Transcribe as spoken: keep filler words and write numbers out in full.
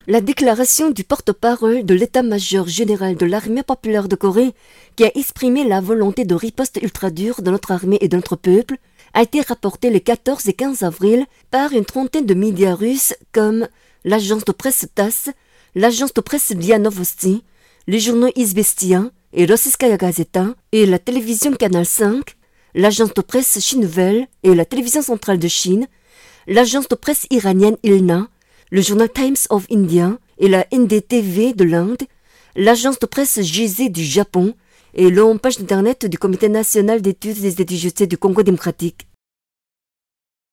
La déclaration du porte-parole de l'état-major général de l'armée populaire de Corée, qui a exprimé la volonté de riposte ultra-dure de notre armée et de notre peuple, a été rapportée les quatorze et quinze avril par une trentaine de médias russes comme l'agence de presse Tass, l'agence de presse Ria Novosti, les journaux Izvestia et Rossiyskaya Gazeta et la télévision Canal cinq, l'agence de presse Shinvel et la télévision centrale de Chine, l'agence de presse iranienne ILNA, le journal Times of India et la N D T V de l'Inde, l'agence de presse G Z du Japon et l'home page internet du Comité national d'études des études du Congo démocratique.